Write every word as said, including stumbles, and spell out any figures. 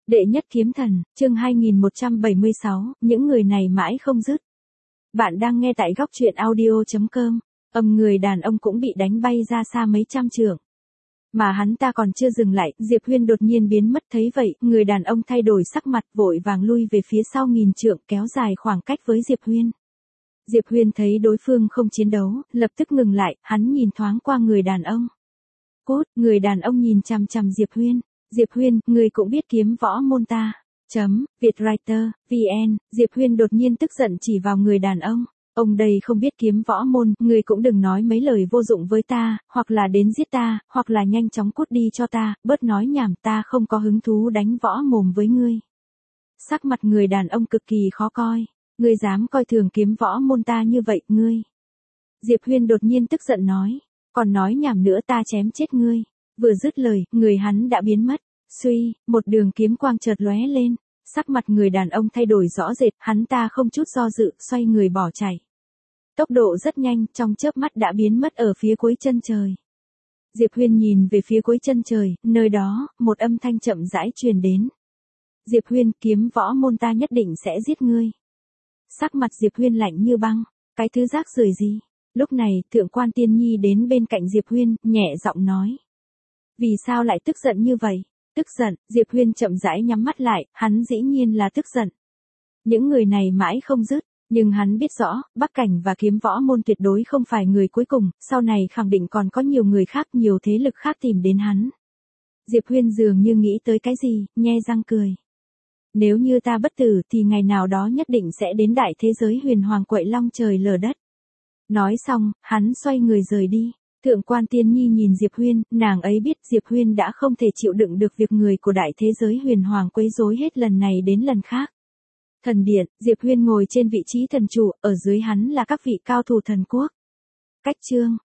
Đệ nhất kiếm thần, chương hai nghìn một trăm bảy mươi sáu, những người này mãi không dứt. Bạn đang nghe tại góc truyện audio chấm com. Âm người đàn ông cũng bị đánh bay ra xa mấy trăm trượng. Mà hắn ta còn chưa dừng lại, Diệp Huyên đột nhiên biến mất, thấy vậy, người đàn ông thay đổi sắc mặt, vội vàng lui về phía sau nghìn trượng, kéo dài khoảng cách với Diệp Huyên. Diệp Huyên thấy đối phương không chiến đấu, lập tức ngừng lại, hắn nhìn thoáng qua người đàn ông. Cốt, người đàn ông nhìn chằm chằm Diệp Huyên. Diệp Huyên, người cũng biết kiếm võ môn ta. Chấm, Vietwriter, vn, Diệp Huyên đột nhiên tức giận chỉ vào người đàn ông. Ông đây không biết kiếm võ môn, người cũng đừng nói mấy lời vô dụng với ta, hoặc là đến giết ta, hoặc là nhanh chóng cút đi cho ta, bớt nói nhảm, ta không có hứng thú đánh võ mồm với ngươi. Sắc mặt người đàn ông cực kỳ khó coi. Ngươi dám coi thường kiếm võ môn ta như vậy, ngươi. Diệp Huyên đột nhiên tức giận nói. Còn nói nhảm nữa ta chém chết ngươi. Vừa dứt lời, người hắn đã biến mất. Suy, một đường kiếm quang chợt lóe lên. Sắc mặt người đàn ông thay đổi rõ rệt, hắn ta không chút do dự, xoay người bỏ chạy. Tốc độ rất nhanh, trong chớp mắt đã biến mất ở phía cuối chân trời. Diệp Huyên nhìn về phía cuối chân trời, nơi đó, một âm thanh chậm rãi truyền đến. Diệp Huyên, kiếm võ môn ta nhất định sẽ giết ngươi. Sắc mặt Diệp Huyên lạnh như băng, cái thứ rác rưởi gì? Lúc này, Thượng quan Tiên Nhi đến bên cạnh Diệp Huyên, nhẹ giọng nói. Vì sao lại tức giận như vậy? Tức giận, Diệp Huyên chậm rãi nhắm mắt lại, hắn dĩ nhiên là tức giận. Những người này mãi không dứt, nhưng hắn biết rõ, Bắc Cảnh và kiếm võ môn tuyệt đối không phải người cuối cùng, sau này khẳng định còn có nhiều người khác, nhiều thế lực khác tìm đến hắn. Diệp Huyên dường như nghĩ tới cái gì, nhe răng cười. Nếu như ta bất tử thì ngày nào đó nhất định sẽ đến đại thế giới huyền hoàng quậy long trời lở đất. Nói xong, hắn xoay người rời đi. Thượng quan Tiên Nhi nhìn Diệp Huyên, nàng ấy biết Diệp Huyên đã không thể chịu đựng được việc người của đại thế giới huyền hoàng quấy rối hết lần này đến lần khác. Thần điện, Diệp Huyên ngồi trên vị trí thần chủ, ở dưới hắn là các vị cao thủ thần quốc. Cách chương,